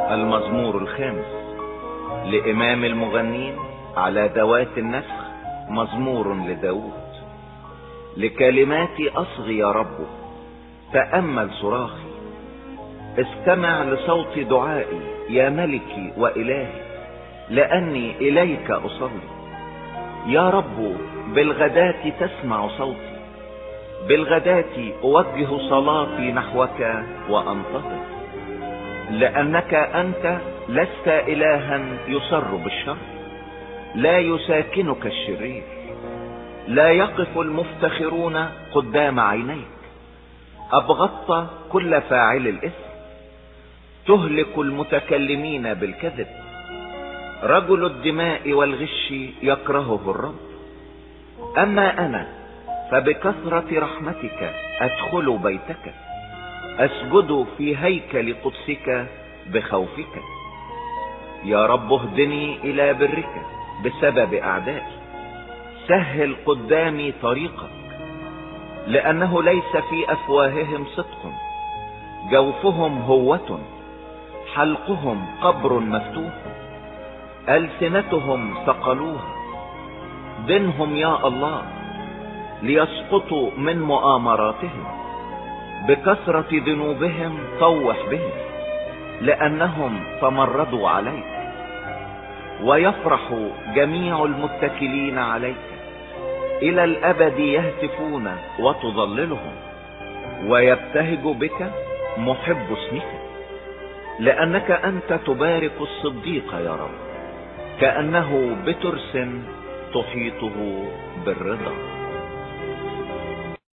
المزمور الخامس لإمام المغنين على ذوات النسخ، مزمور لداود. لكلماتي أصغي يا رب، تأمل صراخي، استمع لصوت دعائي يا ملكي وإلهي، لأني إليك أصلي. يا رب بالغداة تسمع صوتي، بالغداة أوجه صلاتي نحوك وأنتظر، لأنك أنت لست إلها يسر بالشر، لا يساكنك الشرير، لا يقف المفتخرون قدام عينيك. أبغضت كل فاعل الإثم، تهلك المتكلمين بالكذب. رجل الدماء والغش يكرهه الرب، أما أنا فبكثرة رحمتك أدخل بيتك، أسجد في هيكل قدسك بخوفك. يا رب اهدني إلى برك بسبب أعدائي، سهل قدامي طريقك، لأنه ليس في أفواههم صدق، جوفهم هوة، حلقهم قبر مفتوح، ألسنتهم ثقلوها. دنهم يا الله ليسقطوا من مؤامراتهم، بكثرة ذنوبهم طوح بهم، لأنهم تمردوا عليك. ويفرح جميع المتكلين عليك، إلى الأبد يهتفون وتضللهم. ويبتهج بك محب اسمك، لأنك أنت تبارك الصديق يا رب، كأنه بترس تحيطه بالرضا.